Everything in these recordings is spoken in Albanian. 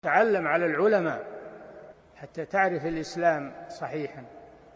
تعلم على العلماء حتى تعرف الإسلام صحيحا.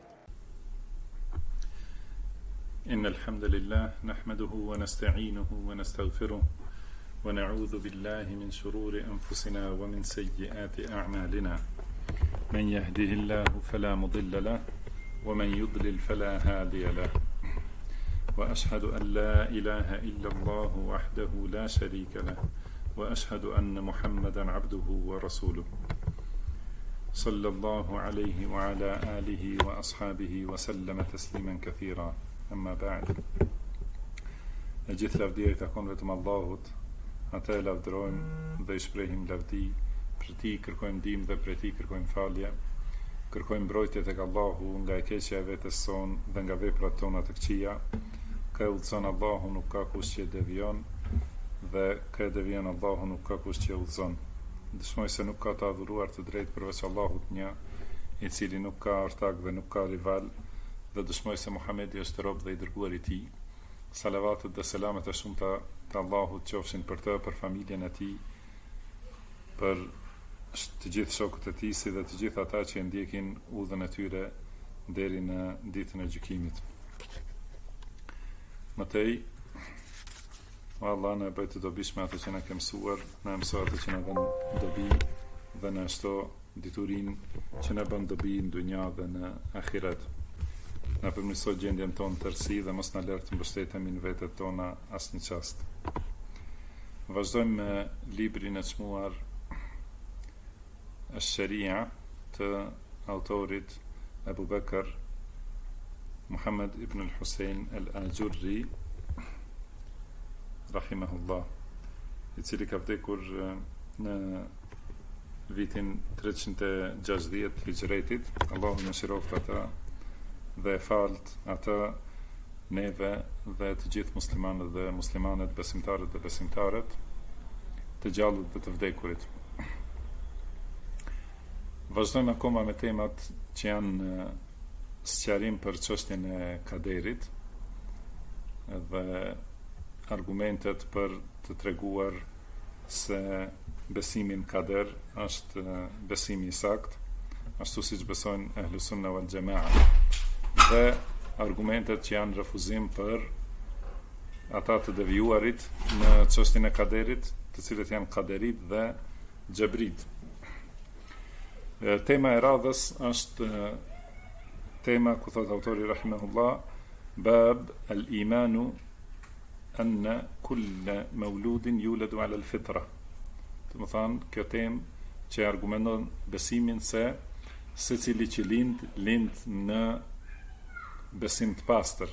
إن الحمد لله نحمده ونستعينه ونستغفره ونعوذ بالله من شرور أنفسنا ومن سيئات أعمالنا. من يهده الله فلا مضل له ومن يضلل فلا هادي له. وأشهد أن لا إله إلا الله وحده لا شريك له وأشهد أن محمدا عبده ورسوله صلى الله عليه وعلى آله وأصحابه وسلم تسليما كثيرا. أما بعد. E gjithë lavdia I takon vetëm Allahut. Ata e lavdërojmë dhe I shprehim lavdi. Për Ti kërkojmë ndihmë dhe për Ti kërkojmë falje. Kërkojmë mbrojtje tek Allahu nga e keqja e vetes sonë dhe nga veprat tona të këqija. Ka e udhëzon Allahu, nuk ka kush që devion, dhe ka e devion Allahu, nuk ka kush që udhëzon. Dëshmoj se nuk ka të adhuruar të drejtë përveç Allahut një, I cili nuk ka ortak dhe nuk ka rival, dhe dëshmoj se Muhamedi është rob dhe I dërguar I Tij. Salavatet dhe selamet e shumta të Allahut qofshin për të, për familjen e Tij, për të gjithë shokët e Tij, si dhe të gjithë ata që ndjekin udhën e tyre deri në ditën e gjykimit. Mëtej, Allah në bëjtë të dobishme ato që në kemë mësuar, në mëso ato që në bën dobi dhe në ashto diturin që në bën dobi në dunja dhe në akhirat. Në përmirëso gjendjen tonë tërsi dhe mos në lërë të mbështetemi në vetët tona asë një qast. Vazhdojmë me librin e çmuar Ash-Sharia të autorit Abu Bakr Muhammad ibn al-Husayn al-Ajurri rahimahullah, I cili ka vdekur në vitin 360 Hijretit. Allahu në shiroft ata dhe falt ata, neve dhe të gjithë muslimanët dhe muslimanet, besimtarët dhe besimtarët, të gjallët dhe të vdekurit. Vazhdojmë akoma me temat që janë sqarim për çështjen e kaderit dhe argumentet për të treguar se besimi në kader është besimi I sakt, ashtu siç besojnë Ahlus Sunna wal Jamaa, dhe argumentet që janë refuzim për ata të devijuarit në çështjen e kaderit, të cilët janë kaderit dhe xhabrit. Tema e radhës është tema ku thot autori rahimahullah, bab al-imanu anna kull mauludin yuladu ala al-fitra. Do të thonë kjo temë që argumenton besimin se secili që lind në besim të pastër.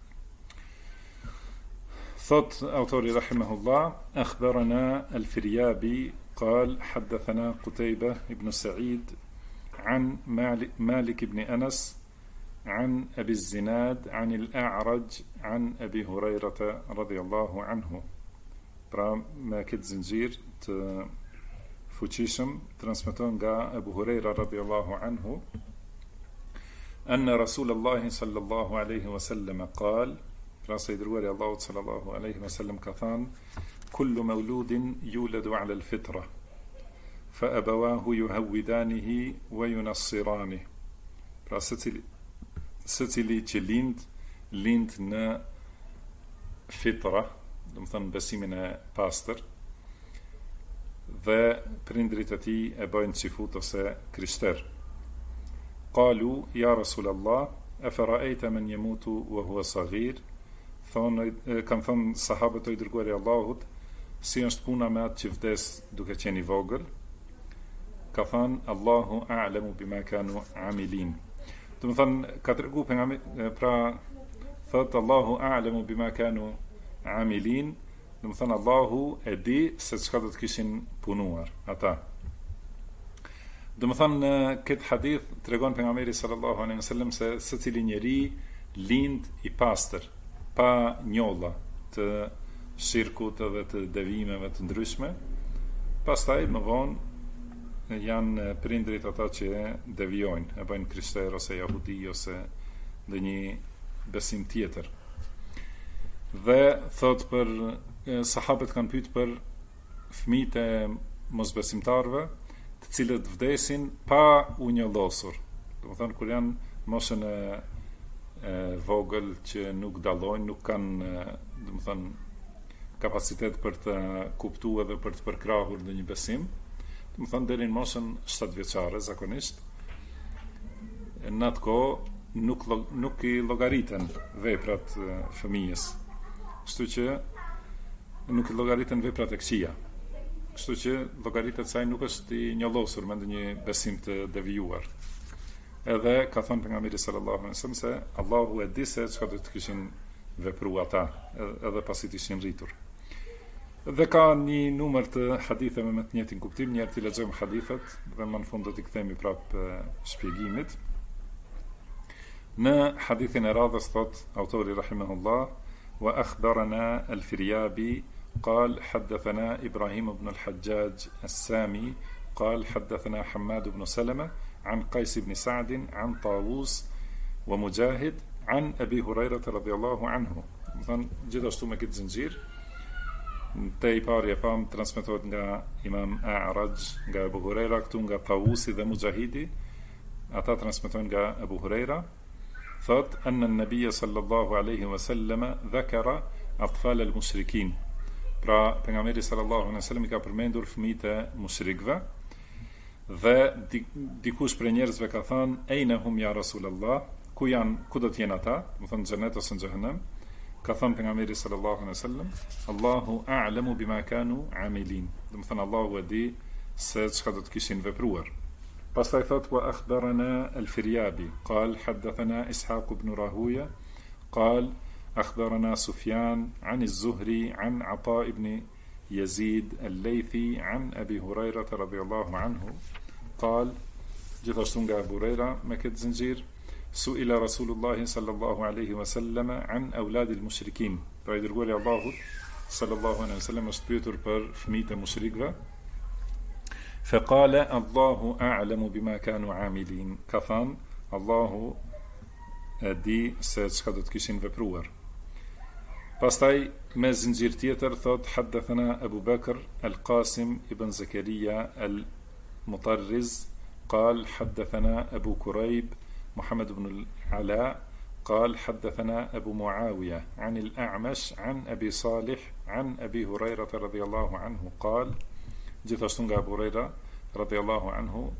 Thot autori rahimahullah, akhbarana al-Firyabi قال حدثنا قتيبة ابن سعيد عن مالك بن أنس عن أبي الزناد عن الأعرج عن أبي هريرة رضي الله عنه. Pra me këtë zinxhir të fuqishëm transmeton nga Abu Huraira radhiyallahu anhu أن رسول الله صلى الله عليه وسلم قال, pra se I dërguari Allahut sallallahu alaihi wasallam ka thënë, كل مولود يولد على الفطرة فأبواه يهودانه وينصرانه. Pra secili që lind në fitra, do të thënë besimin e pastër, dhe prindrit e tij e bëjnë xifut ose krishter. Qalu ya Rasulallah afara'ayta man yamutu wa huwa saghir. Kanë thënë sahabët e I dërguari Allahut, si është puna me atë që vdes duke qenë I vogël? Ka thënë Allahu a'lamu bima kanu amilin. Do të thënë ka tregu pra thot Allahu a'lamu bima kanu amilin, do të thënë Allahu e di se çka do të kishin punuar ata. Do të thënë këtë hadith tregon pejgamberi sallallahu alaihi wasallam se secili njeri lind I pastër, pa njolla të shirkut dhe të devimeve të ndryshme. Pastaj më vonë janë prindrit ata që devijojnë, e bëjnë krishter ose jahudi ose dhe një besim tjetër. Dhe thot për sahabët kanë pyet për fëmijët e mosbesimtarëve, të cilët vdesin pa u njollosur. Domethënë kur janë moshën e vogël që nuk dallojnë, nuk kanë domethënë kapacitet për të kuptuar dhe për të përkrahur në një besim, domethënë deri në moshën 7 vjeçare zakonisht. Në atë kohë nuk i llogariten veprat fëmijës. Kështu që nuk i llogariten veprat e këqija. Kështu që llogaritet se ai nuk është i njollosur me ndonjë besim të devijuar. Edhe ka thënë pejgamberi sallallahu alaihi wasallam se Allahu e di se çka do të kishin vepruar ata edhe pasi të ishin rritur. Dhe ka një numër të haditheve me të njëjtin kuptim, një herë të lexojmë hadithet dhe më në fund do t'i kthehemi prapë shpjegimit. Në hadithin e radhës thot autori rahimahullah: wa akhbarana al-Firyabi قال حدثنا إبراهيم بن الحجاج السامي قال حدثنا حماد بن سلمة عن قيس بن سعد عن طاووس ومجاهد عن أبي هريرة رضي الله عنه. Domethënë gjithashtu me këtë zinxhir, te i pari e pam transmetohet nga Imam A'raj, nga Abu Huraira, këtu nga Tawusi dhe Mujahidi, ata transmetojnë nga Abu Huraira, thot anna an-nabiy sallallahu alaihi wasallam dhakara atfal al-mushrikin. Pra pejgamberi sallallahu alaihi wasallam i ka përmendur fëmijët e mushrikëve dhe dikush prej njerëzve ka thënë ejna hum ya Rasulullah, ku do të jenë ata, do të thonë xhenet ose në xhehenem. Ka thënë pejgamberi sallallahu alaihi wasallam Allahu a'lamu bima kanu amilin. Do të thonë Allahu e di se çka do të kishin vepruar. Pastaj thot wa akhbarana al-Firyabi qal hadathana Ishaq ibn Rahuya qal أخبرنا سفيان عن الزهري عن عطاء بن يزيد الليثي عن أبي هريرة رضي الله عنه قال gjithashtu nga Abu Huraira me këtë zinxhir suila Rasulullah sallallahu alaihi wasallam an aulad al-mushrikin. Pra i dërguari Allahut sallallahu alaihi wasallam është pyetur për fëmijët e mushrikëve. Faqala Allahu a'lamu bima kanu amilin. Ka thënë Allahu e di se çka do të kishin vepruar. Pastaj me zinxhir tjetër thot hadathana Abu Bakr al-Qasim ibn Zakaria al-Mutarriz قال حدثنا أبو كريب محمد بن العلاء قال حدثنا أبو معاوية عن الأعمش عن أبي صالح عن أبي هريرة رضي الله عنه قال gjithashtu nga Abu Huraira radhiyallahu anhu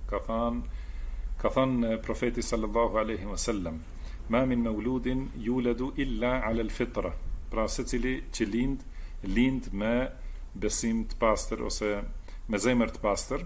ka thënë profeti sallallahu alaihi wasallam ma min mauludin yuladu illa ala al-fitra. Pra secili që lind me besim të pastër ose me zemër të pastër,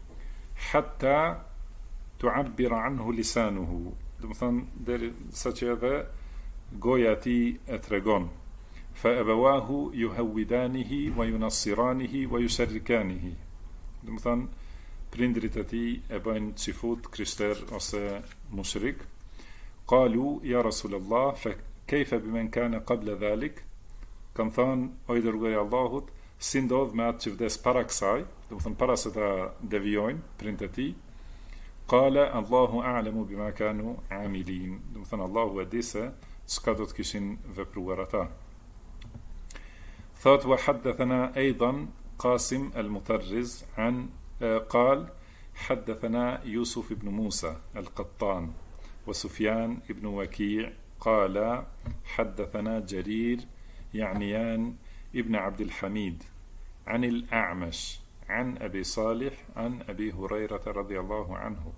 hatta tu'abbira anhu lisanuhu. Do të thonë deri sa që edhe goja e tij e tregon. Fa abawahu yuhawidanihi wa yunassiranihi wa yusharrikanihi. Do të thonë prindrit e tij e bëjnë çifut krishter ose mushrik. Qalu ya Rasulullah fa kayfa biman kana qabla dhalik. Kan thënë o i dërguari i Allahut, si ndodh me atë që vdes para kësaj, do të thonë para se ta devijojnë prindët e tij. Qala Allahu a'lamu bima kanu amilin. Do të thonë Allahu e di se çka do të kishin vepruar ata. Thot wa hadathana aidan Qasim al-Mutarriz an قال حدثنا يوسف بن موسى القطان وسفيان بن وكيع قال حدثنا جرير يعنيان ابن عبد الحميد عن الأعمش عن أبي صالح عن أبي هريرة رضي الله عنه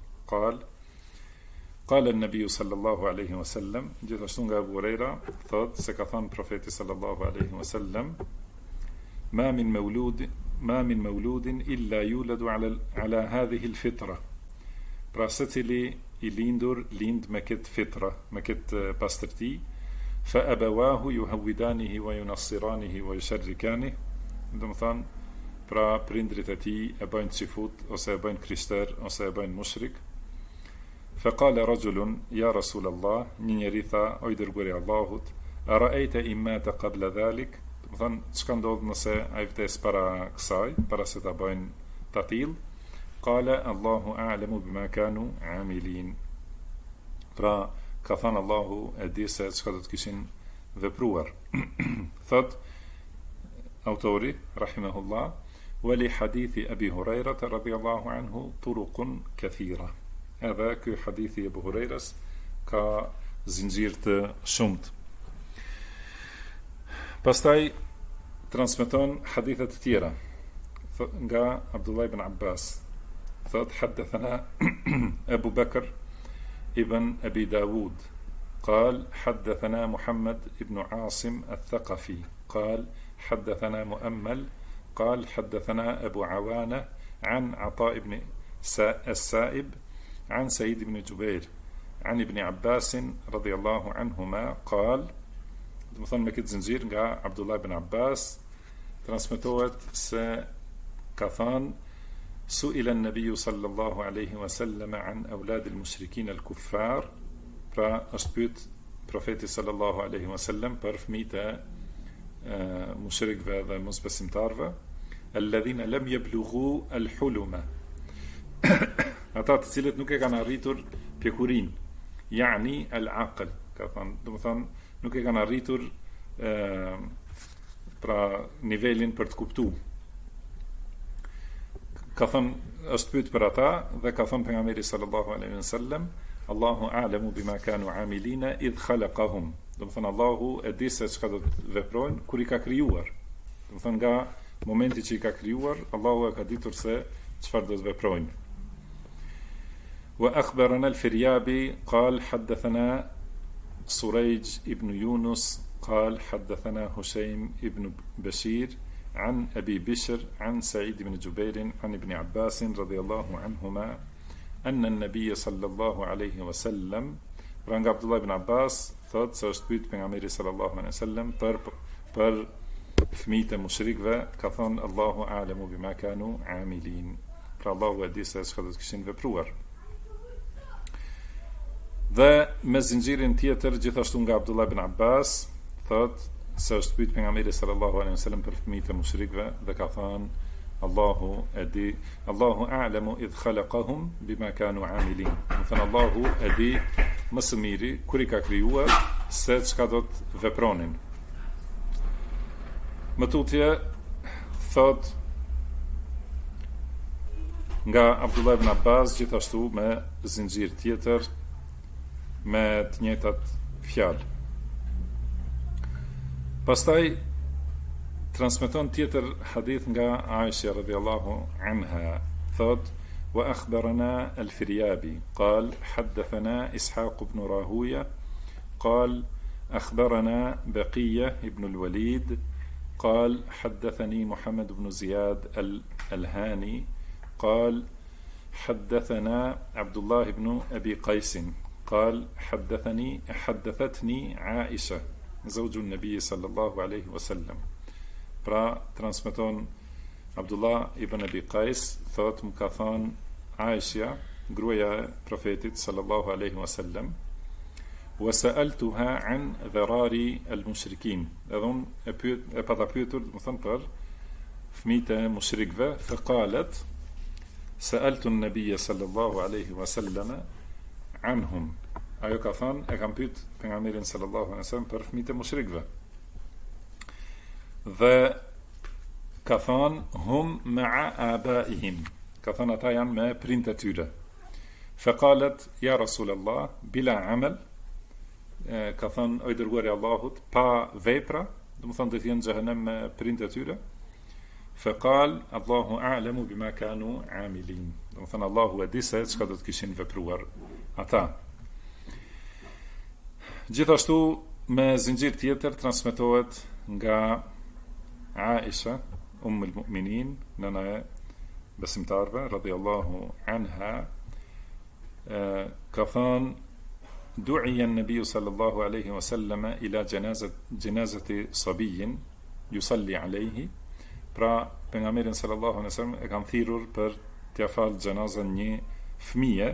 قال النبي صلى الله عليه وسلم gjithashtu nga Abu Huraira thot se ka thënë profeti sallallahu alaihi wasallam ما من مولود إلا يولد على هذه الفطرة. Pra secili i lindur lind me këtë fitra, me këtë pastërti. Fa abawahu yuhawidanihi wa yunassiranihi wa yusharrikanihi. Do të thonë pra prindrit e tij e bëjnë çifut ose e bëjnë krishter ose e bëjnë mushrik. Fa qala rajulun ya Rasul Allah, një njeri tha o i dërguari i Allahut, ara'aita imma qabla dhalik. Do të thonë çka ndodh nëse ai vdes para kësaj, para se ta bëjnë tatil. Qala Allahu a'lamu bima kanu amilin. Pra ka thënë Allahu e di se çka do të kishin vepruar. Thot autori rahimahullah, ولحديث أبي هريرة رضي الله عنه طرق كثيرة. هذا كحديث أبو هريرة كزنجير شمت. Pastaj transmeton hadithe të tjera nga Abdullah ibn Abbas. Thot حدثنا أبو بكر ابن أبي داود قال حدثنا محمد ابن عاصم الثقفي قال حدثنا مؤمل قال حدثنا أبو عوانة عن عطاء بن السائب عن سعيد بن جبير عن ابن عباس رضي الله عنهما قال مثلا me këtë zinxhir nga Abdullah ibn Abbas transmetohet se ka thënë su'ila an-nabiy sallallahu alaihi wasallam an awlad al-mushrikin al-kuffar, pra është pyet profeti sallallahu alaihi wasallam për fëmijët e mushrikëve dhe mosbesimtarëve, alladhina lam yablughu al-huluma, ata të cilët nuk e kanë arritur pjekurin, yani al-aql, ka thënë, do të thonë nuk e kanë arritur pra nivelin për të kuptuar. Ka thënë është pyet për ata dhe ka thënë pejgamberi sallallahu alaihi wasallam Allahu a'lamu bima kanu amilina idh khalaqahum. Do të thonë Allahu e di se çka do të veprojnë kur i ka krijuar. Do të thonë nga momenti që i ka krijuar, Allahu e ka ditur se çfarë do të veprojnë. Wa akhbarana al-Firyabi qal hadathana سريج ابن يونس قال حدثنا هشيم ابن بشير عن أبي بشر عن سعيد بن جبير عن ابن عباس رضي الله عنهما أن النبي صلى الله عليه وسلم رنگ عبد الله بن عباس thot se është pyet pejgamberi sallallahu alaihi wasallam për fëmijët e mushrikëve, ka thonë Allahu a'lamu bima kanu amilin, pra Allahu e di se çka do të kishin vepruar. Dhe me zinxhirin tjetër gjithashtu nga Abdullah ibn Abbas thot se është pyet pejgamberi sallallahu alaihi wasallam për fëmijët e mushrikëve dhe ka thënë Allahu e di, Allahu a'lamu idh khalaqahum bima kanu amilin. Do thënë Allahu e di më së miri kur i ka krijuar se çka do të vepronin. Më tutje thot nga Abdullah ibn Abbas gjithashtu me zinxhir tjetër me të njëjtat fjalë. Pastaj transmeton tjetër hadith nga Aisha radhiyallahu anha, thot wa akhbarana al-Firyabi qal hadathana Ishaq ibn Rahuya qal akhbarana Baqiyya ibn al-Walid قال حدثني محمد بن زياد الهاني قال حدثنا عبد الله بن أبي قيس قال حدثتني عائشة زوج النبي صلى الله عليه وسلم. Pra transmeton Abdullah ibn Abi Qais thot më ka thënë Aisha, gruaja e profetit sallallahu alaihi wasallam, wa sa'altuha an dharari al-mushrikin. Edhe unë e pata pyetur, do të thënë për fëmijët e mushrikëve, fa qalet sa'altu an-nabiy sallallahu alaihi wasallam anhum. Ajo ka thënë, e kam pyet pejgamberin sallallahu alaihi wasallam për fëmijët e mushrikëve. Dhe ka thënë hum ma'a abaihim. Ka thënë ata janë me prindët e tyre. Fa qalet ya Rasulullah bila amal. Ka thënë o i dërguari i Allahut, pa vepra, do të thonë do të jenë në xhehenem me prindët e tyre. Fa qal Allahu a'lamu bima kanu amilin. Do të thonë Allahu e di se çka do të kishin vepruar ata. Gjithashtu me zinxhir tjetër transmetohet nga Aisha al-Mu'minin, nëna e besimtarve radhiyallahu anha, ka thënë du'iya an-nabiy sallallahu alaihi wasallam ila janazati sabiyin yusalli alayhi. Pra pejgamberi sallallahu alaihi wasallam e kanë thirrur për t'ia fal xhenazën një fëmije.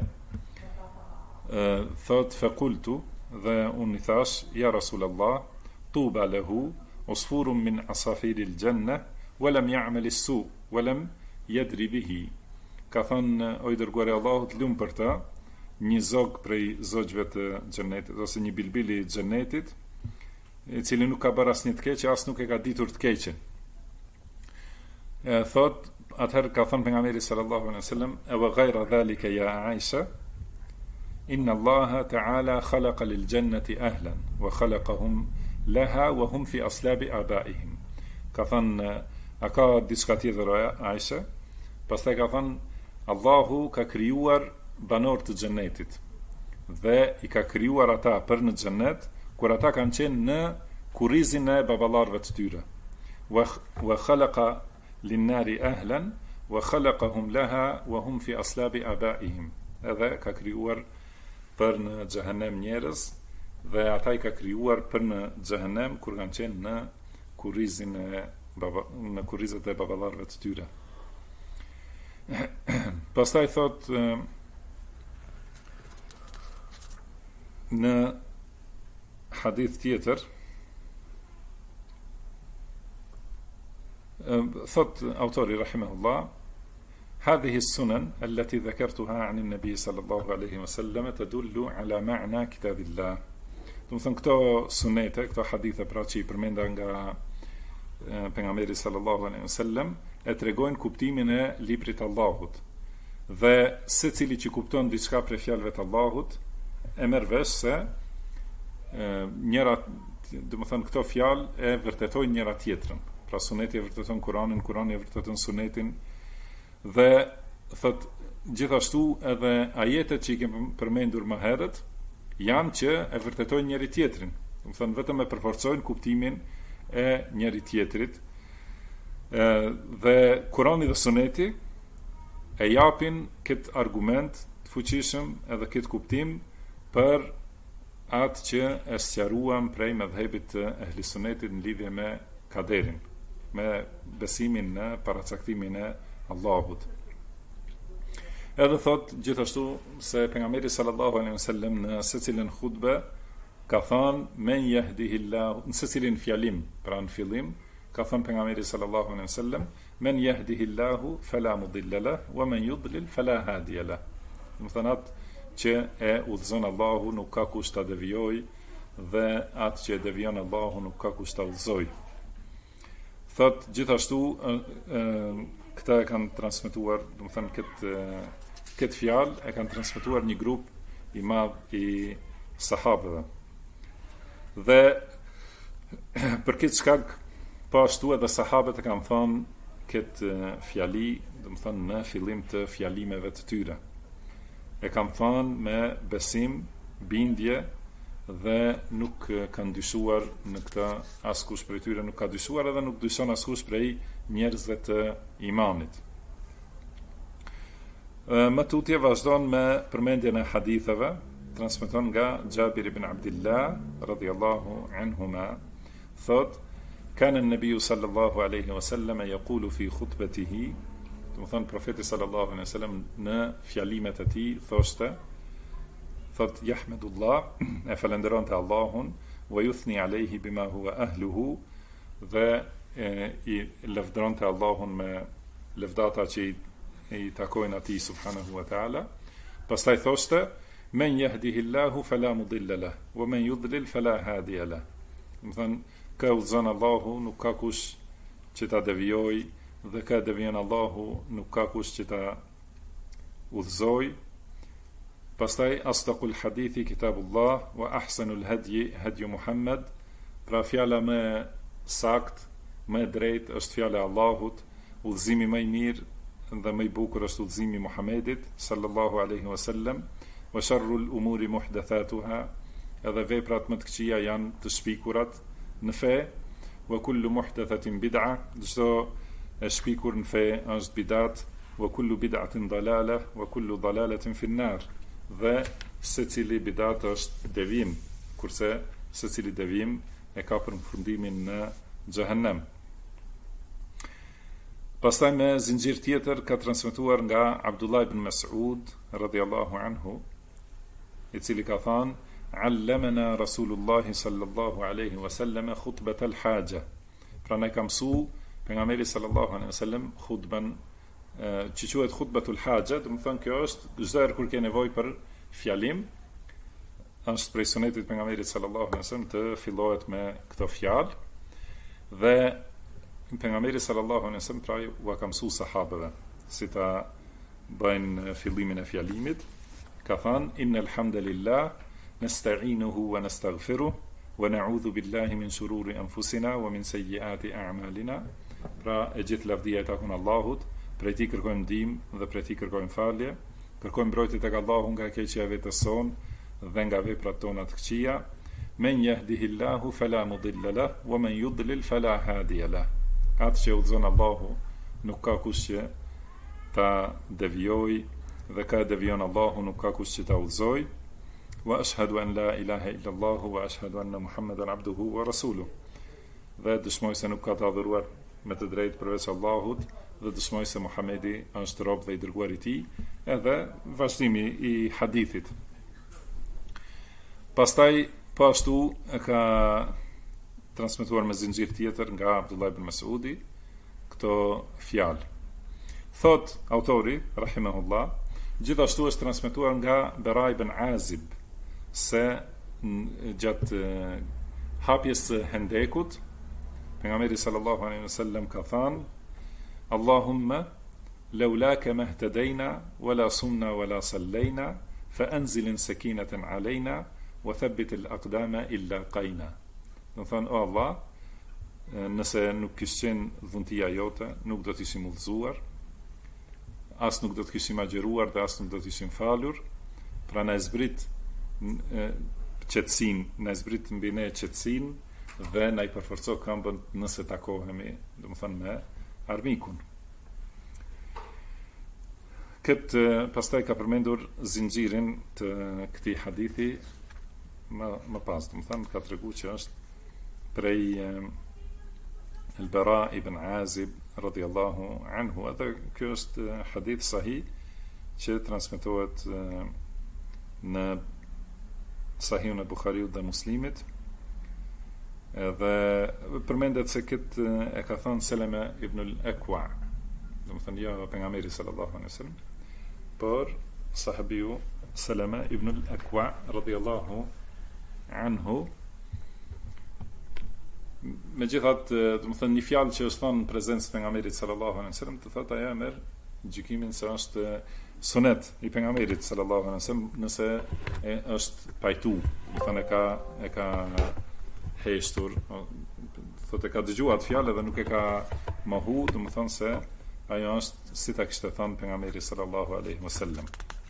Thot faqultu, dhe unë i thash ja Rasulullah, tuba lahu usfurun min asafiri al-janna wa lam ya'mal as-su wa lam yadri bihi. Ka thënë o i dërguari i Allahut, lum për ta, një zog prej zogjve të xhenetit, ose një bilbili i xhenetit, i cili nuk ka bërë asnjë të keqe, as nuk e ka ditur të keqen. Thot, atëherë ka thënë pejgamberi sallallahu alaihi wasallam: "E wa ghayra dhalika ya Aisha, inna Allaha ta'ala khalaqa lil jannati ahlan wa khalaqahum laha wa hum fi aslabi abaihim." Ka thënë, a ka diçka tjetër Aisha? Pastaj ka thënë, Allahu ka krijuar banor të xhennetit dhe i ka krijuar ata për në xhennet kur ata kanë qenë në kurrizin e baballarëve të tyre. Wa khalaqa lin-nari ahlan wa khalaqahum laha wa hum fi aslabi abaihim. Edhe ka krijuar për në xhehenem njerëz dhe ata i ka krijuar për në xhehenem kur kanë qenë në kurrizin e në kurrizet e baballarëve të tyre. Pastaj thot në hadith tjetër, thot autori rahimahullah: هذه السنن التي ذكرتها عن النبي صلى الله عليه وسلم تدل على معنى كتاب الله. Do të thënë këto sunete, këto hadithe pra që i përmenda nga pejgamberi sallallahu alaihi wasallam e tregojnë kuptimin e librit të Allahut. Dhe secili që kupton diçka prej fjalëve të Allahut e merr vesh se njëra, do të thënë këto fjalë e vërtetojnë njëra tjetrën. Pra suneti e vërteton Kur'anin, Kur'ani e vërteton sunetin. Dhe thot gjithashtu edhe ajetet që i kemi përmendur më herët janë që e vërtetojnë njëri tjetrin. Do të thënë vetëm e përforcojnë kuptimin e njëri tjetrit. Dhe Kurani dhe Suneti e japin këtë argument të fuqishëm edhe këtë kuptim për atë që e sqaruam prej mëdhëbit të ehli sunetit në lidhje me kaderin, me besimin në paracaktimin e Allahut. Edhe thot gjithashtu se pejgamberi sallallahu alaihi wasallam në secilën hutbe ka thënë men yahdihillahu, në secilin fjalim, pra në fillim ka thënë pejgamberi sallallahu alaihi wasallam men yahdihillahu fala mudilla lahu wa man yudlil fala hadiya lahu. Do thënë atë që e udhëzon Allahu nuk ka kush ta devijojë dhe atë që e devijon Allahu nuk ka kush ta udhëzojë. Thot gjithashtu këta e kanë transmetuar, do të thënë këtë fjalë e kanë transmetuar një grup i madh i sahabëve. Dhe për këtë shkak po ashtu edhe sahabët e kanë thënë këtë fjali, do të thënë në fillim të fjalimeve të tyre. E kanë thënë me besim, bindje dhe nuk kanë dyshuar në këtë askush prej tyre, nuk ka dyshuar edhe nuk dyshon askush prej njerëzve të imanit. Më tutje vazhdon me përmendjen e haditheve, transmeton nga Jabir ibn Abdillah radhiyallahu anhuma, thot: "Kana an-nabiy sallallahu alaihi wasallam yaqulu fi khutbatihi", do të thënë profeti sallallahu alaihi wasallam në fjalimet e tij thoshte, thot: "Yahmedullah", e falenderonte Allahun, "wa yuthni alayhi bima huwa ahluhu", dhe i lëvdronte Allahun me lëvdata që i takojnë atij subhanahu wa taala. Pastaj thoshte: "Men yahdihillahu fala mudilla lahu wa man yudlil fala hadiya lahu". Do thënë ka udhëzon Allahu nuk ka kush që ta devijojë dhe ka devijon Allahu nuk ka kush që ta udhëzojë. Pastaj asdaqul hadithi kitabullah wa ahsanul hadyi hadyu Muhammad, pra fjala më sakt, më drejt është fjala e Allahut, udhëzimi më i mirë dhe më i bukur është udhëzimi i Muhamedit sallallahu alaihi wasallam, wa sharrul umuri muhdathatuha, edhe veprat më të këqija janë të shpikurat në fe, wa kullu muhdathatin bid'a, çdo e shpikur në fe është bidat, wa kullu bid'atin dalala wa kullu dalalatin fi an-nar, dhe secili bidat është devim, kurse secili devim e ka përfundimin në xhehenem. Pastaj me zinxhir tjetër ka transmetuar nga Abdullah ibn Mas'ud radhiyallahu anhu, i cili ka thënë: "Allamana Rasulullah sallallahu alaihi wasallam khutbat al-haja", pra ne ka mësua pejgamberi sallallahu alaihi wasallam khutban që quhet khutbatul haja, do të thonë kjo është çdo herë kur ke nevojë për fjalim, është prej sunetit pejgamberit sallallahu alaihi wasallam të fillohet me këtë fjalë, dhe pejgamberi sallallahu alaihi wasallam pra u ka mësuar sahabeve si ta bëjnë fillimin e fjalimit, ka thënë innal hamdalillah nasta'inuhu wa nastaghfiruh wa na'udhu billahi min shururi anfusina wa min sayyiati a'malina. Pra e gjithë lavdia e takon Allahut, prej tij kërkojmë ndihmë dhe prej tij kërkojmë falje, kërkojmë mbrojtje tek Allahu nga keqja e vetes sonë dhe nga veprat tona të këqija. Men yahdihillahu fala mudilla lah wa man yudlil fala hadiya lah. Atë që udhëzon Allahu nuk ka kush që ta devijoj, dhe ka devijon Allahu nuk ka kush që ta udhëzoj. Wa ashhadu an la ilaha illa Allah wa ashhadu anna Muhammadan abduhu wa rasuluh. Dhe dëshmoj se nuk ka të adhuruar me të drejtë përveç Allahut, dhe dëshmoj se Muhamedi është rob dhe i dërguar i tij, edhe vazhdimi i hadithit. Pastaj po ashtu e ka transmetuar me zinxhir tjetër nga Abdullah ibn Mas'udi këto fjalë. Thot autori rahimahullah, gjithashtu është transmetuar nga Bara ibn Azib se gjatë hapjes së Hendekut pejgamberi sallallahu alaihi wasallam ka thënë: Allahumma laulaka mahtadayna wala sumna wala sallayna fa anzil sakinatan alayna wa thabbit al-aqdama illa qayna. Do thënë, o Allah, nëse nuk kishte qenë dhuntia jote, nuk do të ishim udhëzuar, as nuk do të kishim agjëruar dhe as nuk do të ishim falur. Pra na zbrit qetësinë, na zbrit mbi ne qetësinë dhe na i përforco këmbën nëse takohemi, domethënë me armikun. Këtë pastaj ka përmendur zinxhirin të këtij hadithi më pas, domethënë ka treguar që është prej Al-Bara ibn Azib radhiyallahu anhu. Edhe ky është hadith sahih që transmetohet në Sahihun e Buhariut dhe Muslimit. Dhe përmendet se këtë e ka thënë Seleme ibn al-Akwa, domethënë jo pejgamberi sallallahu alaihi wasallam, por sahabiu Seleme ibn al-Akwa radhiyallahu anhu. Megjithatë, domethënë një fjalë që është thënë në prezencë të pejgamberit sallallahu alaihi wasallam, të thotë ajo merr gjykimin se është sunet i pejgamberit sallallahu alaihi wasallam nëse është pajtu, domethënë e ka heshtur, thotë e ka dëgjuar atë fjalë dhe nuk e ka mohu, domethënë se ajo është si ta kishte thënë pejgamberi sallallahu alaihi wasallam.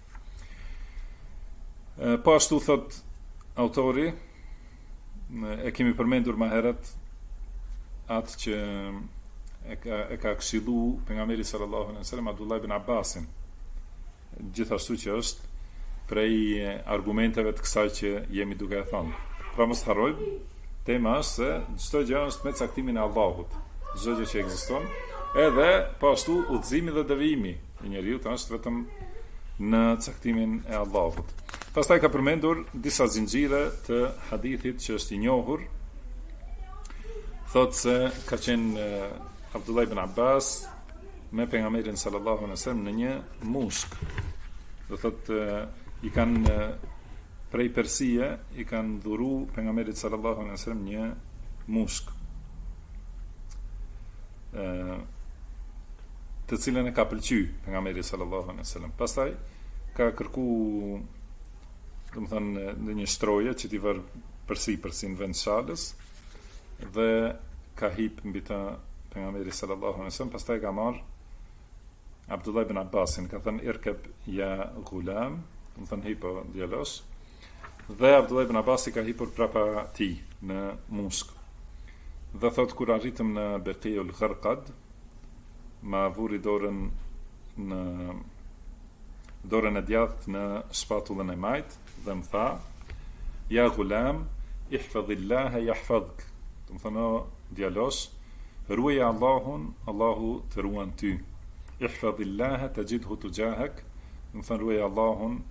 Po ashtu thot autori, e kemi përmendur më herët atë që e ka këshillu pejgamberi sallallahu alaihi wasallam Abdullah ibn Abbasin, gjithashtu që është prej argumenteve të kësaj që jemi duke e thënë. Pra mos harrojmë, tema është se çdo gjë është me caktimin e Allahut. Çdo gjë që ekziston, edhe po ashtu udhëzimi dhe devijimi i njeriu është vetëm në caktimin e Allahut. Pastaj ka përmendur disa zinxhire të hadithit që është i njohur. Thotë se ka qenë Abdullah ibn Abbas me pejgamberin sallallahu alaihi wasallam në një mushk. Do thotë i kanë prej Persie i kanë dhuru pejgamberit sallallahu alaihi wasallam një mushk, të cilën e ka pëlqyer pejgamberi sallallahu alaihi wasallam. Pastaj ka kërku, domethënë, në një shtroje që t'i vër përsipërsi në vend shalës dhe ka hip mbi të pejgamberi sallallahu alaihi wasallam. Pastaj ka marr Abdullah ibn Abbasin, ka thënë irkab ya ghulam, domethënë hipo djalosh, dhe Abdullah ibn Abbasi ka hipur prapa tij në mushk. Dhe thot kur arritëm në Beqiul Gharqad, ma vuri dorën e djathtë në shpatullën e majt dhe më tha: ja ghulam, ihfadhillaha yahfadhk. Do të thonë, djalosh, ruaje Allahun, Allahu të ruan ty. Ihfadhillaha tajidhu tujahak. Do të thonë, ruaje Allahun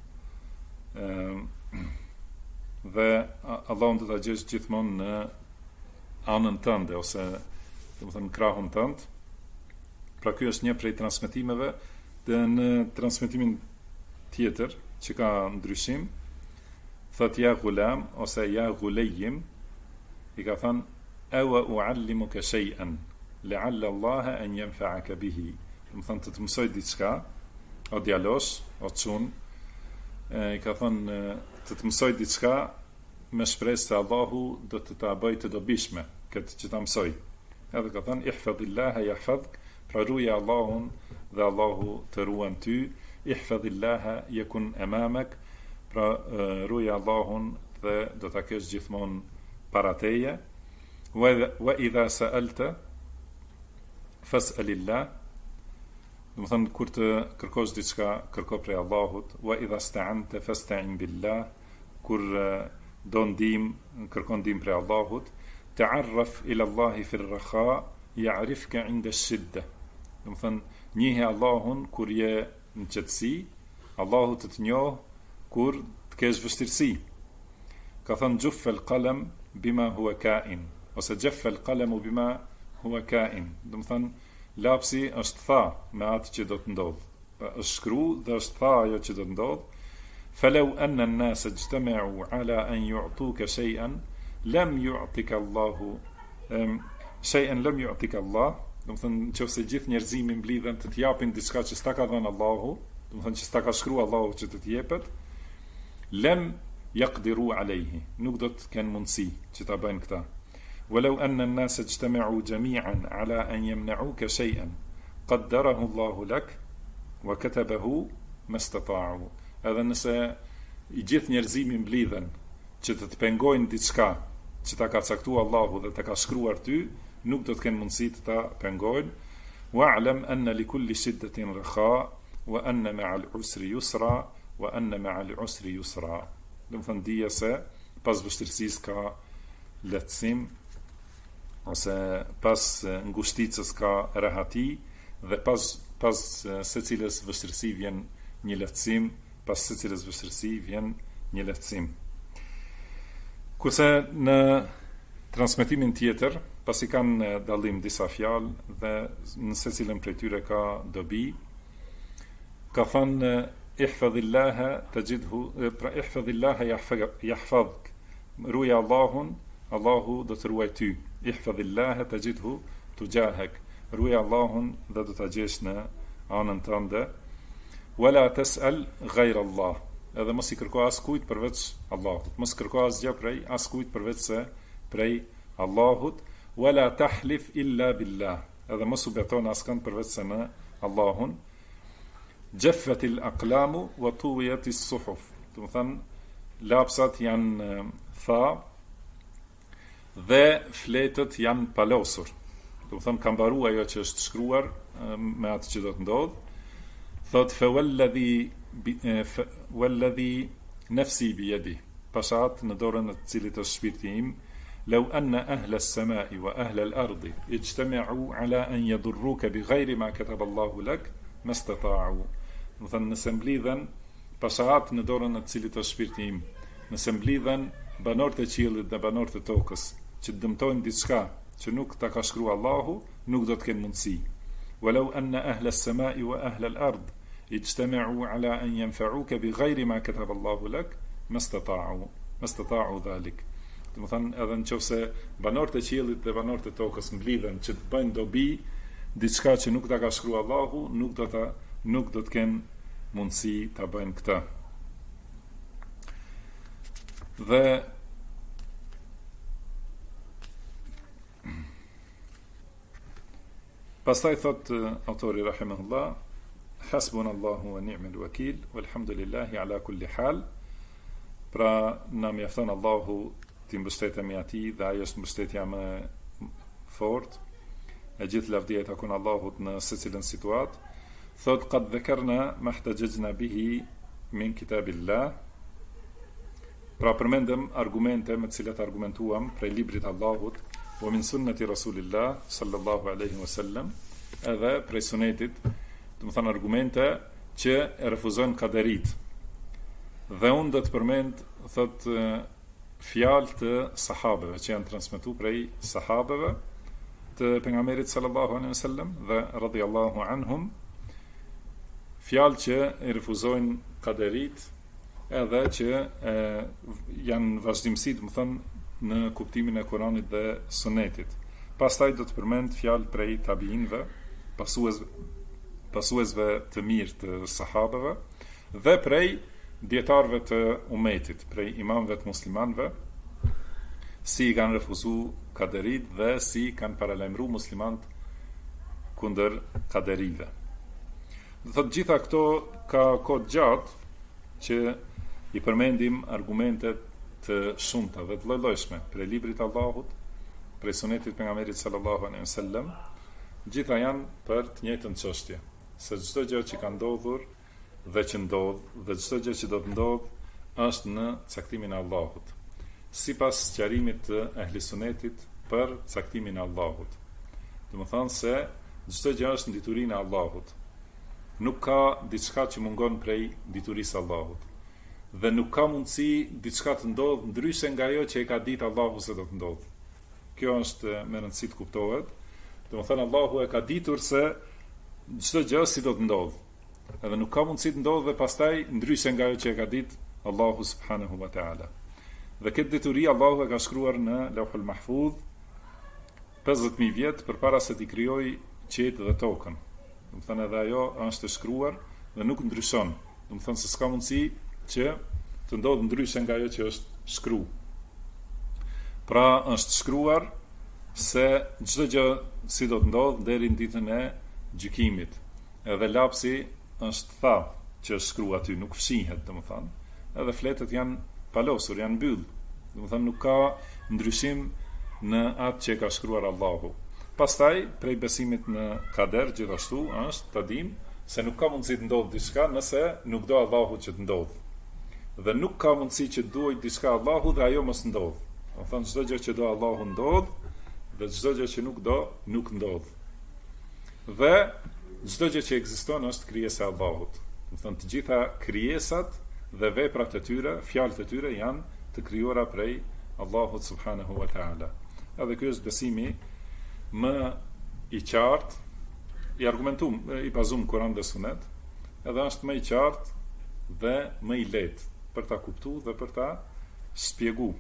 dhe Allahun do ta gjesh gjithmonë në anën tënde, ose do të thënë krahun tënd. Pra ky është një prej transmetimeve. Dhe në transmetimin tjetër që ka ndryshim, thot ja gulam ose ja gulejim, i ka thënë ewa uallimuka shay'an. لعل الله أن ينفعك به. Më thënë të mësoj diçka, o djalosh, o çun, I ka thënë të mësoj diçka me shpresë se Allahu do të ta bëjë të dobishme këtë që ta mësoj. Edhe ka thënë ihfadhillaha yahfazk, pra ruaj Allahun dhe Allahu të ruan ty. Ihfadhillaha yakun amamak, pra ruaj Allahun dhe do ta kesh gjithmonë para teje. Wa idha sa'alta fas'alillah, do të thënë kur të kërkosh diçka, kërko prej Allahut. Wa idha sta'anta fasta'in billah, kur do ndihmë, kërkon ndihmë prej Allahut. Ta'arraf ila Allahi fi ar-rakha ya'rifka 'inda ash-shidda, do të thënë njihi Allahun kur je në qetësi, Allahu të njoh kur të kesh vështirësi. Ka thënë juffa al-qalam bima huwa ka'in, ose jaffa al-qalamu bima huwa ka'in, do të thënë lapsi është tha me atë që do të ndodh. Është shkru dhe është tha ajo që do të ndodh. Falau anna an-nas ijtama'u ala an yu'tuka shay'an lam yu'tika Allahu shay'an lam yu'tika Allah, do të thënë nëse gjithë njerëzimi mblidhen të japin diçka që s'ta ka dhënë Allahu, do të thënë që s'ta ka shkruar Allahu që të jepet, lam yaqdiru alayhi, nuk do të kenë mundësi që ta bëjnë këtë. ولو أن الناس اجتمعوا جميعا على أن يمنعوك شيئا قدره الله لك وكتبه ما استطاعوا. Edhe nëse I gjithë njerëzimi mblidhen që të pengojnë diçka që ta ka caktuar Allahu dhe ta ka shkruar ty, nuk do të kenë mundësi të ta pengojnë. Wa'lam anna likulli shiddatin rakha wa anna ma'al usri yusra wa anna ma'al usri yusra. Do të thënë dije se pas vështirësisë ka lehtësim, ose pas ngushticës ka rehati, dhe pas secilës vështirësi vjen një lehtësim, pas secilës vështirësi vjen një lehtësim. Kurse në transmetimin tjetër, pasi kanë dallim disa fjalë dhe në secilën prej tyre ka dobi, ka thënë ihfadhillaha tajidhu, pra ihfadhillaha yahfazk, ruaj Allahun, Allahu do të ruaj ty. Ihfadhillaha tajidhu tujahak, ruaj Allahun dhe do ta gjesh në anën tënde. Wala tas'al ghayra Allah, edhe mos I kërko askujt përveç Allahut, mos kërko asgjë prej askujt përveç se prej Allahut. Wala tahlif illa billah, edhe mos u beton askënd përveç se në Allahun. Jaffatil aqlamu wa tuwiyatis suhuf, do të thënë lapsat janë tha dhe fletët janë palosur, do të thënë ka mbaruar ajo që është shkruar me atë që do të ndodh. Thot fa walladhi nafsi bi yadi, pashat në dorën e cilit është shpirti im. Law anna ahla as-sama'i wa ahla al-ardi ijtama'u ala an yadurruka bighayri ma kataba Allahu lak mastata'u, do të thënë nëse mblidhen pashat në dorën e cilit është shpirti im, nëse mblidhen banorët e qiellit dhe banorët e tokës që të dëmtojnë diçka që nuk ta ka shkruar Allahu, nuk do të kenë mundësi. Walau anna ahla as-sama'i wa ahla al-ard ijtama'u ala an yanfa'uka bighayri ma kataba Allahu lak mastata'u dhalik. Do të thënë edhe nëse banorët e qiellit dhe banorët e tokës mblidhen që të bëjnë dobi diçka që nuk ta ka shkruar Allahu, nuk do të kenë mundësi ta bëjnë këtë. Dhe pastaj thot autori rahimahullah, hasbunallahu wa ni'mal wakil walhamdulillahi ala kulli hal, pra na mjafton Allahu të mbështetemi atij dhe ai është mbështetja më fort, e gjithë lavdia i takon Allahut në secilën situatë. Thot qad dhakarna ma ihtajajna bihi min kitabillah, pra përmendëm argumente me të cilat argumentuam prej librit Allahut, wa min sunnati Rasulillah sallallahu alaihi wasallam, edhe prej sunetit, do të thënë argumente që e refuzojnë kaderit. Dhe unë do të përmend, thot, fjalë të sahabeve që janë transmetuar prej sahabeve të pejgamberit sallallahu alaihi wasallam dhe radhiyallahu anhum, fjalë që e refuzojnë kaderit, edhe që janë vazhdimsi, do të thënë, në kuptimin e Kuranit dhe Sunetit. Pastaj do të përmend fjalë prej tabiinëve, pasuesve të mirë të sahabëve dhe prej dietarëve të umetit, prej imamëve të muslimanëve, si i kanë refuzu kaderit dhe si kanë paralajmëru muslimant kundër kaderive. Dhe thot gjitha këto ka kohë gjatë që i përmendim argumentet të shumta dhe të lloj-llojshme prej librit Allahut, prej sunetit pejgamberit sallallahu alaihi wasallam, gjitha janë për të njëjtën çështje, se çdo gjë që ka ndodhur dhe që ndodh dhe çdo gjë që do të ndodh është në caktimin e Allahut, sipas sqarimit të ehli sunetit për caktimin e Allahut. Domethënë se çdo gjë është në diturinë e Allahut. Nuk ka diçka që mungon prej diturisë së Allahut. Dhe nuk ka mundësi diçka të ndodh ndryshe nga ajo që e ka ditë Allahu se do të ndodh. Kjo është me rëndësi të kuptohet. Domethënë Allahu e ka ditur se çdo gjë si do të ndodh. Edhe nuk ka mundësi të ndodhë dhe pastaj ndryshe nga ajo që e ka ditë Allahu subhanahu wa taala. Dhe këtë dituri Allahu e ka shkruar në Lauhul Mahfudh 50.000 vjet përpara se t'i krijojë qiellin dhe tokën. Domethënë edhe ajo është e shkruar dhe nuk ndryshon. Domethënë se s'ka mundësi që të ndodhë ndryshe nga ajo që është shkruar. Pra është shkruar se çdo gjë si do të ndodhë deri në ditën e gjykimit. Edhe lapsi është tha që është shkruar aty, nuk fshihet, domethënë. Edhe fletët janë palosur, janë mbyll. Domethënë nuk ka ndryshim në atë që ka shkruar Allahu. Pastaj, prej besimit në kader, gjithashtu është të dim se nuk ka mundësi të ndodhë diçka nëse nuk do Allahu që të ndodhë. Dhe nuk ka mundësi që duhet diçka Allahu dhe ajo mos ndodhë. Domethënë çdo gjë që do Allahu ndodh dhe çdo gjë që nuk do nuk ndodh. Dhe çdo gjë që ekziston është krijesa e Allahut. Domethënë të gjitha krijesat dhe veprat e tyre, fjalët e tyre janë të krijuara prej Allahut subhanahu wa taala. Edhe ky është besimi më i qartë, i argumentum, i bazum Kur'an dhe Sunet, edhe është më i qartë dhe më i lehtë për ta kuptuar dhe për ta shpjeguar.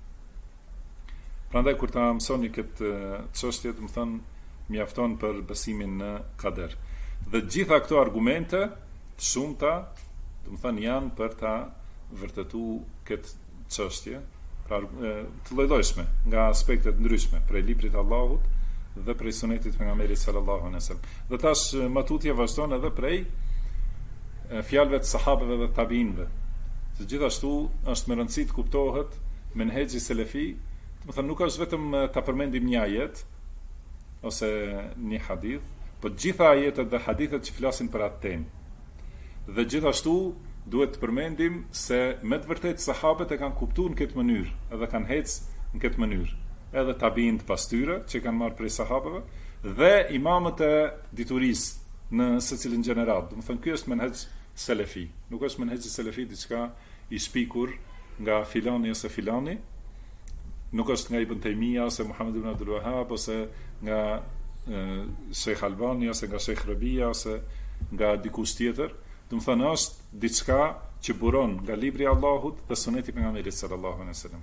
Prandaj kur ta mësoni këtë çështje, do të thënë, mjafton për besimin në kader. Dhe gjitha këto argumente të shumta, do të thënë, janë për ta vërtetuar këtë çështje, pra të lloj-llojshme, nga aspekte të ndryshme, prej librit të Allahut dhe prej sunetit pejgamberit sallallahu alaihi wasallam. Dhe tash matutja vazhdon edhe prej fjalëve të sahabëve dhe tabiinëve. Se gjithashtu është me rëndësi të kuptohet menhexhi selefi. Do të thënë nuk është vetëm ta përmendim një ajet ose një hadith, por gjitha ajetet dhe hadithet që flasin për atë temë. Dhe gjithashtu duhet të përmendim se me të vërtetë sahabët e kanë kuptuar në këtë mënyrë, edhe kanë ecë në këtë mënyrë. Edhe tabiinët pas tyre që kanë marrë prej sahabëve dhe imamët e diturisë në secilin gjenerat. Do të thënë ky është menhexh selefi. Nuk është menhexhi selefi diçka i shpikur nga filani ose filani. Nuk është nga Ibn Taymija ose Muhammed ibn Abdul Wahhab ose nga Sheikh Albani ose nga Sheikh Rabia ose nga dikush tjetër. Do të thënë është diçka që buron nga libri i Allahut dhe suneti i pejgamberit sallallahu alaihi wasallam,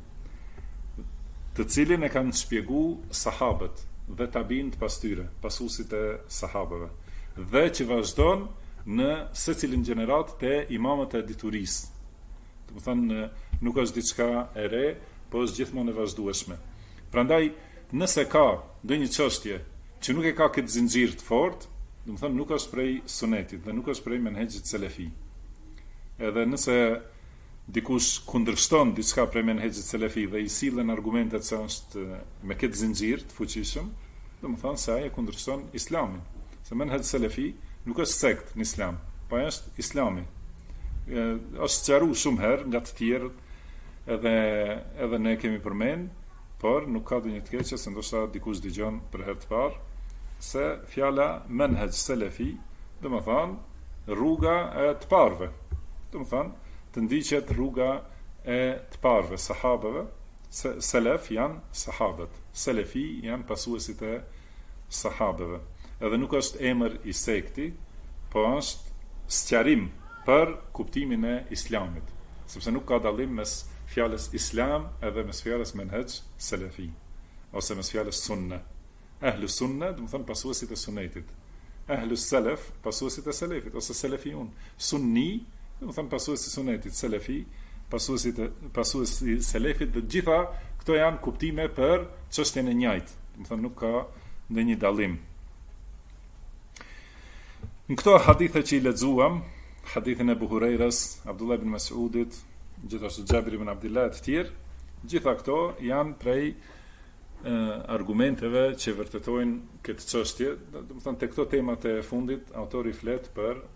të cilin e kanë shpjeguar sahabët dhe tabiinët pas tyre, pasuesit e sahabëve, dhe që vazhdon në secilin gjenerat të imamët e diturisë. Do të thënë nuk është diçka e re, po është gjithmonë e vazhdueshme. Prandaj, nëse ka ndonjë çështje që nuk e ka këtë zinxhir të fortë, do të thënë nuk është prej sunetit dhe nuk është prej menhexhit selefi. Edhe nëse dikush kundërshton diçka prej menhexhit selefi dhe i sillen argumentet se është me këtë zinxhir të fuqishëm, do të thënë se ai e kundërshton Islamin. Se menhexhi selefi nuk është sekt në Islam, po është Islami. Është sqaruar shumë herë nga të tjerë, edhe ne kemi përmend, por nuk ka ndonjë të keqe se ndoshta dikush dëgjon për herë të parë se fjala menhexh selefi, do të thonë rruga e të parëve. Do të thonë të ndiqet rruga e të parëve, sahabëve. Selef janë sahabët, selefi janë pasuesit e sahabëve. Edhe nuk është emër i sekti, po është sqarim për kuptimin e Islamit, sepse nuk ka dallim mes fjalës Islam edhe mes fjalës menhexh selefi ose mes fjalës sunne. Ahlus sunna, do të thonë pasuesit e sunetit. Ahlus salaf, pasuesit e selefit ose selefiun. Sunni, do të thonë pasuesi i sunetit, selefi, pasuesi i selefit, dhe gjitha këto janë kuptime për çështjen e njëjtë. Do të thonë nuk ka ndonjë dallim. Në këto hadithe që i lexuam, hadithin e Abu Hurajras, Abdullah ibn Mas'udit, gjithashtu Xhabir ibn Abdullah e të tjerë, gjitha këto janë prej argumenteve që vërtetojnë këtë çështje. Do të thonë te këto temat e fundit autori flet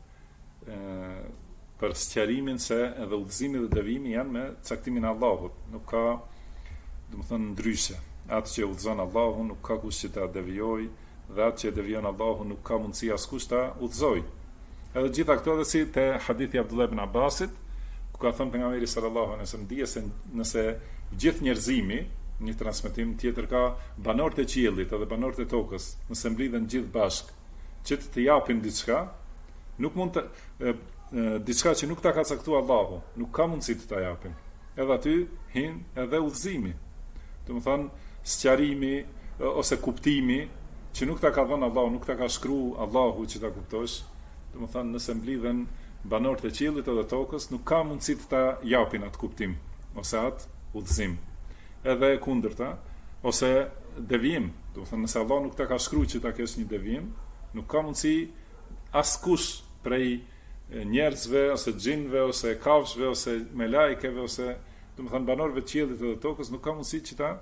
për sqarimin se edhe udhëzimi dhe devijimi janë me caktimin e Allahut. Nuk ka, do të thonë, ndryshe. Atë që udhëzon Allahu nuk ka kush që ta devijojë, dhe atë që devijon Allahu nuk ka mundësi askush ta udhëzojë. Edhe gjitha këto dhe si te hadithi Abdullah ibn Abbasit, ku ka thënë pejgamberi sallallahu alaihi wasallam, dije se nëse gjithë njerëzimi, një transmetim tjetër ka banorët e qiellit edhe banorët e tokës, nëse mblidhen gjithë bashk, që të japin diçka, nuk mund të diçka që nuk ta ka caktuar Allahu, nuk ka mundësi të ta japin. Edhe aty hin edhe udhëzimi. Do të thonë sqarimi ose kuptimi që nuk ta ka dhënë Allahu, nuk ta ka shkruar Allahu që ta kuptosh. Do të thonë nëse mblidhen banorët e qiellit edhe tokës, nuk ka mundësi të ta japin atë kuptim ose atë udhëzim. Edhe e kundërta, ose devijim. Do të thonë nëse Allah nuk ta ka shkruar që ta kesh një devijim, nuk ka mundësi askush prej njerëzve ose xhinëve ose kafshëve ose melajkeve ose, do të thonë, banorëve të qiellit edhe tokës, nuk ka mundësi që ta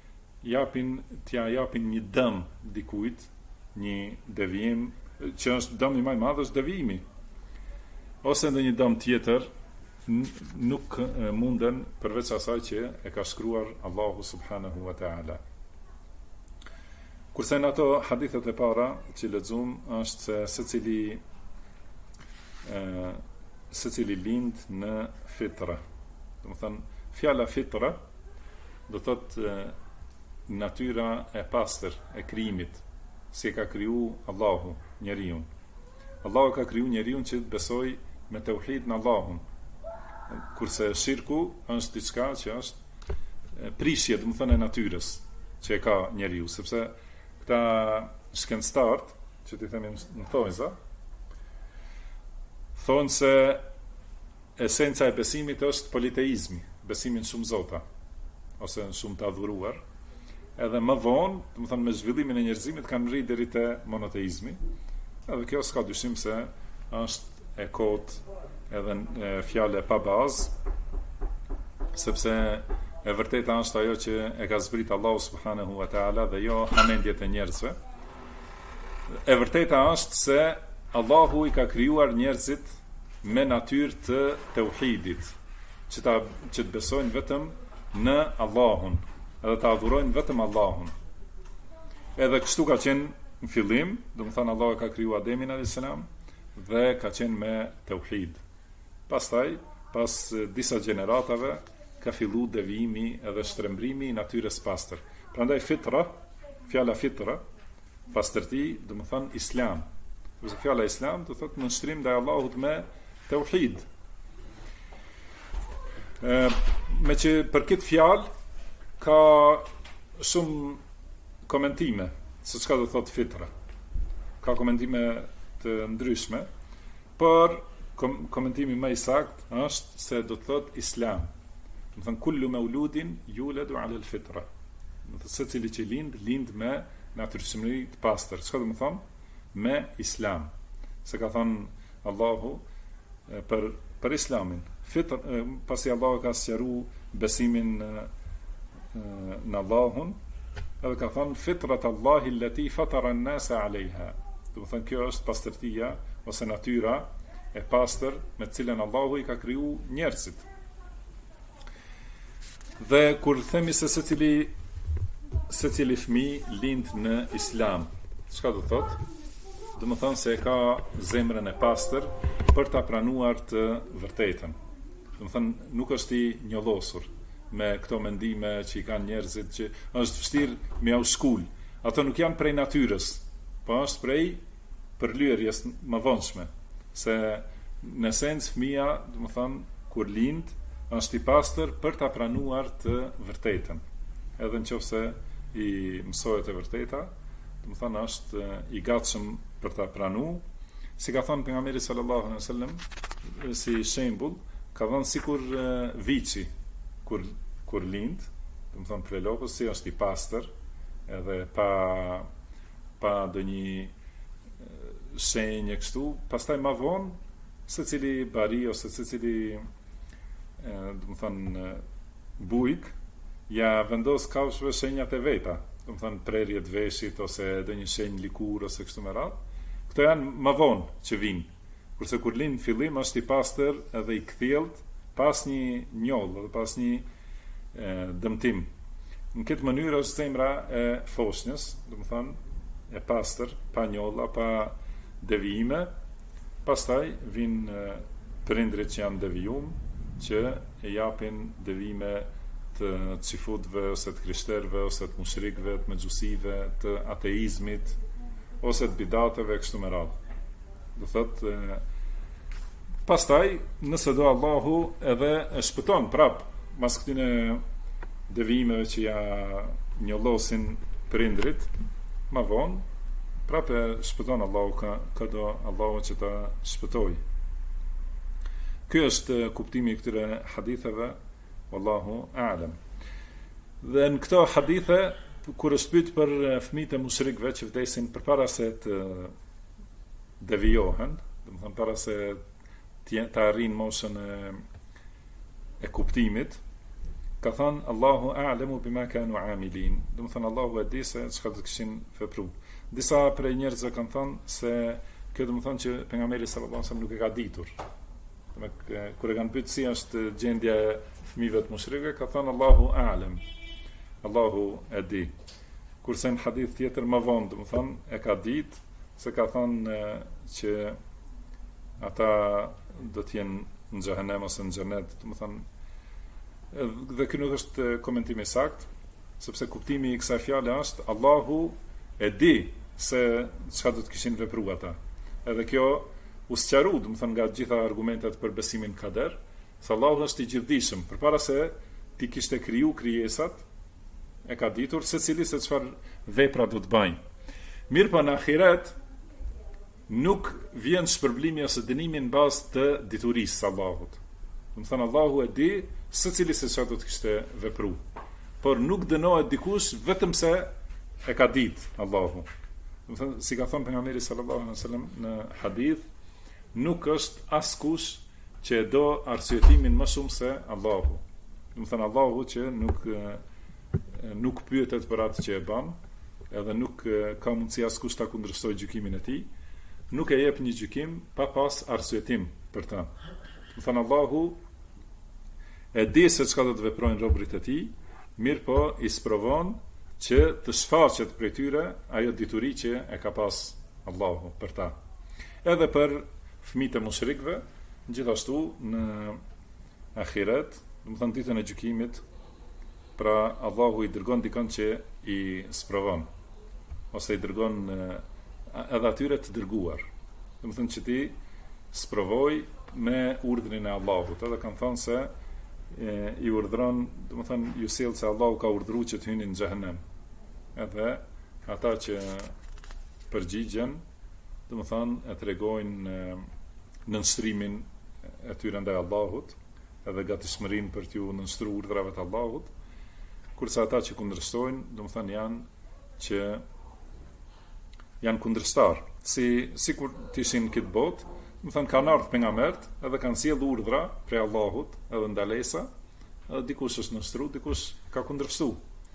japin një dëm dikujt, një devijim, që është dëmi më i madh është devijimi. Ose ndonjë dëm tjetër nuk munden përveç asaj që e ka shkruar Allahu subhanahu wa ta'ala. Kurse në ato hadithet e para që lexuam është se secili lind në fitra. Do të thonë fjala fitra do thotë natyra e pastër e krijimit, si e ka kriju Allahu njeriu. Allahu ka kriju njeriu që të besojë me tauhid në Allahun. Kurse shirku është diçka që është prishje, do të thonë, e natyrës që e ka njeriu, sepse këta shkencëtarët, që ti themi në thonjza, thonë se esenca e besimit është politeizmi, besimin shumë zota, ose në shumë të adhuruar. Edhe më vonë, do të thonë, me zhvillimin e njerëzimit kanë rritur deri te monoteizmi. Edhe kjo s'ka dyshim se është e kotë edhe fjale pa bazë, sepse e vërteta është ajo që e ka zbrit Allahu subhanahu wa ta'ala dhe jo hamendjet e njerëzve. E vërteta është se Allahu i ka krijuar njerëzit me natyrë të tauhidit, që të besojnë vetëm në Allahun, edhe të adhurojnë vetëm Allahun. Edhe kështu ka qenë në fillim, do të thonë Allahu ka krijuar Ademin alayhis salam dhe ka qenë me tauhid. Pastaj, pas disa gjeneratave, ka fillu devijimi edhe shtrembrimi i natyrës pastër. Prandaj fitra, fjala fitra, pastërti, do të thonë islam. Sepse fjala islam do thotë nënshtrim ndaj Allahut me tauhid. Me që për këtë fjalë ka shumë komentime se çka do thotë fitra. Ka komentime të ndryshme, por komentimi më i saktë është se do të thotë islam. Do të thonë kullu mauludin yuladu ala al-fitra. Do të thotë secili që lind me natyrshmëri të pastër. Çka do të thonë? Me islam. Se ka thonë Allahu për islamin. Pasi Allahu ka sqaruar besimin në Allahun, edhe ka thonë fitrat Allahi allati fatara an-nasa alayha. Do të thonë kjo është pastërtia ose natyra e pastër me të cilën Allahu i ka kriju njerëzit. Dhe kur themi se secili fëmijë lind në islam, çka do thotë? Do të thonë se ka zemrën e pastër për ta pranuar të vërtetën. Do të thonë nuk është i njollosur me këto mendime që i kanë njerëzit që është vështirë me u shkul. Ato nuk janë prej natyrës, po është prej përlyerjes më vonshme. Se në esencë fëmia, do të thonë, kur lind, është i pastër për ta pranuar të vërtetën. Edhe nëse i mësohet e vërteta, do të thonë është i gatshëm për ta pranuar, si ka thënë pejgamberi sallallahu alaihi wasallam, si shembull, ka thënë sikur viçi kur lind, do të thonë prej lopës, si është i pastër, edhe pa ndonjë shenjë kështu, pastaj më vonë secili bari ose secili do të thonë bujk ja vendos kafshëve shenjat e veta, do të thonë prerje të veshit ose ndonjë shenjë likur ose kështu me radhë. Këto janë më vonë që vinë. Kurse kur lind fillim është i pastër edhe i kthjellët, pas një njollë dhe pas një dëmtim. Në këtë mënyrë është zemra e foshnjës, do të thonë e pastër, pa njolla, pa devijime. Pastaj vinë prindrit që janë devijum, që e japin devijime të cifutëve, ose të krishterëve, ose të mushrikëve, të mexhusive, të ateizmit, ose të bidateve kështu me radhë. Do thotë pastaj nëse do Allahu edhe e shpëton prap mas këtyne devijimeve që ja njollosin prindrit, ma vonë prap e shpëton Allahu ka do Allahu që ta shpëtoj. Ky është kuptimi i këtyre haditheve, wallahu a'lam. Dhe në këto hadithe, kur është pyet për fëmijët e mushrikëve që vdesin përpara se të devijohen, do të thonë para se të arrin moshën e kuptimit, ka thënë Allahu a'lamu bima kanu amilin. Do të thonë Allahu e di se çka do të kishin vepruar. Disa prej njerëzve kanë thënë se kjo do të thonë që pejgamberi sallallahu alajhi wasallam nuk e ka ditur. Kur e kanë pyetur si është gjendja e fëmijëve të mushrikëve, ka thënë Allahu a'lam. Allahu e di. Kurse në hadith tjetër më vonë, do të thonë e ka ditë, se ka thënë që ata do të jenë në xhehenem ose në xhenet, do të thonë. Dhe ky nuk është komentimi sakt, sepse kuptimi i kësaj fjale është Allahu e di se çka do të kishin vepruar ata. Edhe kjo u sqaru, do të thonë nga gjitha argumentet për besimin kader, se Allahu është i gjithdijshëm, përpara se ti kishte kriju krijesat, e ka ditur secili se çfarë vepra do të bëjnë. Mirë, po në ahiret nuk vjen shpërblimi ose dënimi në bazë të diturisë së Allahut. Do të thonë Allahu e di secili se çfarë do të kishte vepruar, por nuk dënohet dikush vetëm se e ka ditë Allahu. Do të thonë, si ka thënë pejgamberi sallallahu alaihi wasallam në hadith, nuk është askush që e do arsyetimin më shumë se Allahu. Do të thonë Allahu që nuk pyetet për atë që e bën, edhe nuk ka mundësi askush ta kundërshtojë gjykimin e tij, nuk e jep një gjykim pa pas arsyetim për ta. Do të thonë Allahu e di se çka do të veprojnë robërit e tij, mirë po i sprovon që të shfaqet prej tyre ajo dituri që e ka pas Allahu për ta. Edhe për fëmijët e mushrikëve, gjithashtu në ahiret, do të thonë ditën e gjykimit, pra Allahu i dërgon dikon që i sprovon, ose i dërgon edhe atyre të dërguar. Do të thonë që ti sprovoj me urdhrin e Allahut. Edhe kanë thënë se i urdhron, do të thonë ju sjell se Allahu ka urdhëruar që të hynin në xhehenem. Edhe ata që përgjigjen, do të thonë e tregojnë nënshtrimin e tyre ndaj Allahut, edhe gatishmërinë për t'ju nënshtruar urdhrave të Allahut. Kurse ata që kundërshtojnë, do të thonë janë kundërshtar, sikur të ishin këtë botë, do të thonë kanë ardhur pejgamberët, edhe kanë sjellë urdhra prej Allahut, edhe ndalesa, edhe dikush është nënshtruar, dikush ka kundërshtuar.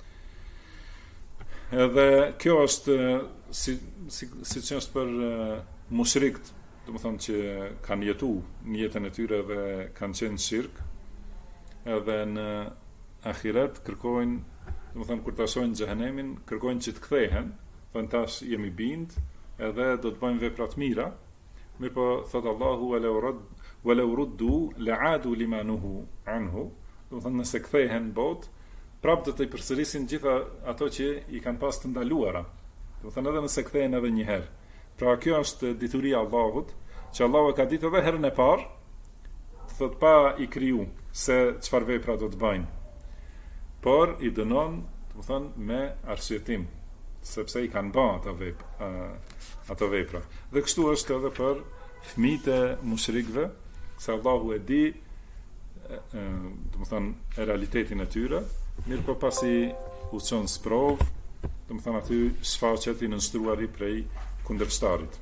Edhe kjo është siç është për mushrikët, do të thonë që kanë jetuar në jetën e tyre dhe kanë qenë shirk, edhe në ahiret kërkojnë, do të thonë kur ta shohin xhehenemin, kërkojnë që të kthehen, thonë tash jemi bind, edhe do të bëjmë vepra të mira. Mirë po thot Allahu wala uruddu la'adu lima nuhu anhu, do të thonë nëse kthehen botë, prap do të i përsërisin gjitha ato që i kanë pas të ndaluara. Do të thonë edhe nëse kthehen edhe një herë. Pra kjo është dituria e Allahut, që Allahu e ka ditë edhe herën e parë, të thot pa i kriju se çfarë vepra do të bëjnë, por i dënon, do të thonë me arsyetim. sepse i kanë bërë ato vepra. Dhe kështu është edhe për fëmijët e mushrikëve, se Allahu e di, e realitetin e tyre, mirë po pasi u çon sprov, aty shfaqet i nënshkruari prej kundërshtarit.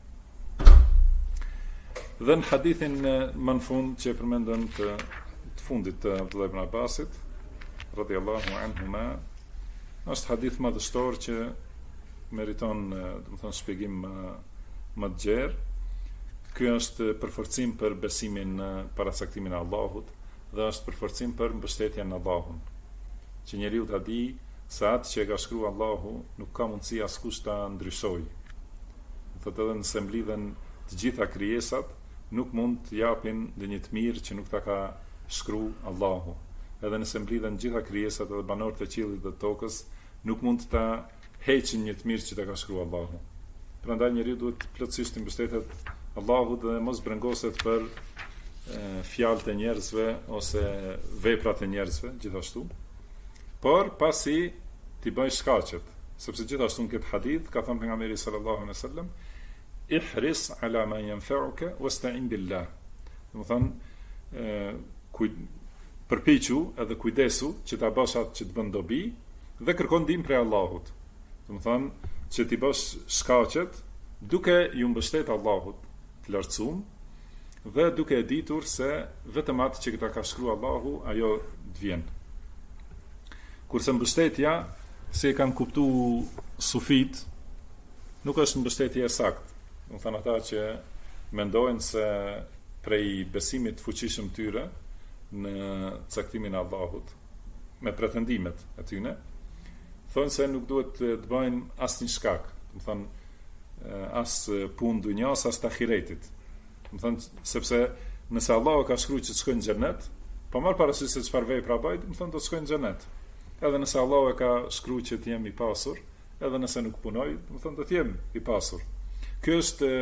Dhe në hadithin më në fund që përmendën të fundit të Abdullah ibn Abbasit, radhiyallahu anhuma, është hadith madhështor që meriton, shpjegim më të gjerë. Ky është përforcim për besimin në paracaktimin e Allahut dhe është përforcim për mbështetjen në Allahun. Që njeriu ta di se atë që e ka shkruar Allahu nuk ka mundësi askush ta ndryshojë. Thotë edhe nëse mblidhen të gjitha krijesat, nuk mund të japin dhe një të mirë që nuk ta ka shkruar Allahu. Edhe nëse mblidhen të gjitha krijesat edhe banorët e qiellit dhe tokës, nuk mund të ta heqin një të mirë që ta ka shkruar Allahu. Prandaj njeriu duhet plotësisht të mbështetet Allahut dhe mos brengoset për fjalët e njerëzve ose veprat e njerëzve gjithashtu. Por pasi ti bëj shkaqet, sepse gjithashtu në këtë hadith ka thënë pejgamberi sallallahu alaihi wasallam, ihris ala ma yanfa'uka wasta'in billah. Domethënë përpiqu edhe kujdesu që ta bësh atë që të bën dobi dhe kërkon ndihmë prej Allahut. Domethënë që ti bësh shkaqet duke ju mbështetur Allahut të lartësuar dhe duke e ditur se vetëm atë që ta ka shkruar Allahu ajo të vjen. Kurse mbështetja, si e kanë kuptuar sufit, nuk është mbështetje e saktë. Domethënë ata që mendojnë se prej besimit të fuqishëm tyre në caktimin e Allahut, me pretendimet e tyre, thonë se nuk duhet të bëjnë asnjë shkak, domethënë as punë dunjas, as të ahiretit. Domethënë sepse nëse Allahu ka shkruar që të shkojnë në xhenet, pa marrë parasysh se çfarë vepra bëj, domethënë do të shkojnë në xhenet. Edhe nëse Allahu e ka shkruar që të jem i pasur, edhe nëse nuk punoj, domethënë do të jem i pasur. Kjo është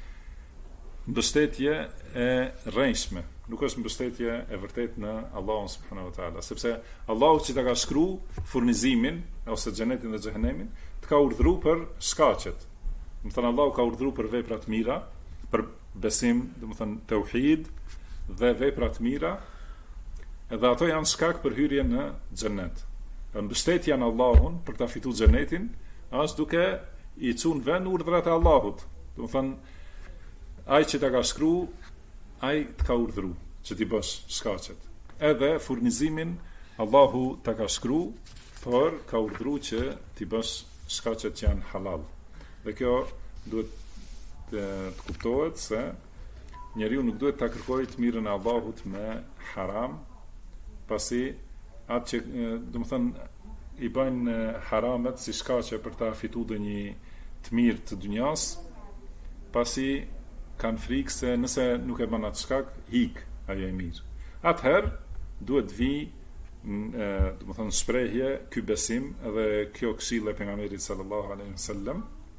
mbështetje e rrënjshme, nuk është mbështetje e vërtet në Allahun subhanahu wa taala, sepse Allahu që ta ka shkruar furnizimin ose xhenetin dhe xhehenemin, të ka urdhëruar për shkaqet. Domethënë Allahu ka urdhëruar për vepra të mira, për besim, domethënë tauhid dhe vepra të mira, edhe ato janë shkak për hyrjen në xhenet. Mbështetja në Allahun për ta fituar xhenetin është duke i çuar vend urdhrat e Allahut. Domethënë ai që ta ka shkruar, ai të ka urdhëruar që ti bësh shkaqet. Edhe furnizimin Allahu ta ka shkruar, por ka urdhëruar që ti bësh shkaqet që janë halal. Dhe kjo duhet të kuptohet se njeriu nuk duhet ta kërkojë të mirën e Allahut me haram, pasi atë që domethënë i bëjnë haramet si shkaqe për ta fituar një të mirë të dunjas, pasi kanë frikë se nëse nuk e bën atë shkak, hik ajo e mirë. Atëherë duhet vi domethënë shprehje ky besim edhe kjo këshill e pejgamberit sallallahu alaihi wasallam,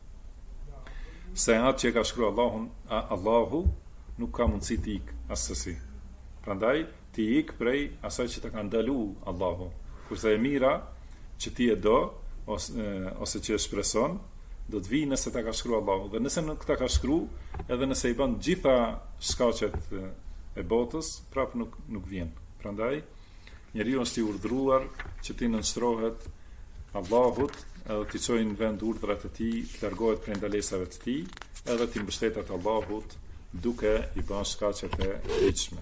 se atë që ka shkruar Allahu nuk ka mundësi të ik asesi. Prandaj ti ik prej asaj që të ka ndaluar Allahu. Kurse e mira që ti e do ose që e shpreson, do të vijë nëse ta ka shkruar Allahu. Dhe nëse nuk ta ka shkruar, edhe nëse i bën gjitha shkaqet e botës, prap nuk vjen. Prandaj njeriu është i urdhëruar që ti nënshtrohet Allahut, edhe t'i çojë në vend urdhrat e tij, të largohet prej ndalesave të tij, edhe t'i mbështetet Allahut duke i bën shkaqet e ligjshme.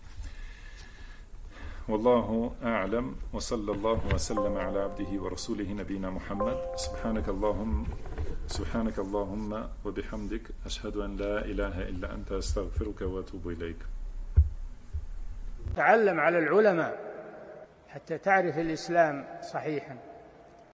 Wallahu a'lam wa sallallahu wa sallama ala abdihi wa rasulihi nabina Muhammad. Subhanaka Allahumma wa bihamdik, ashhadu an la ilaha illa anta, astaghfiruka wa atubu ilayk. تعلم على العلماء حتى تعرف الإسلام صحيحا.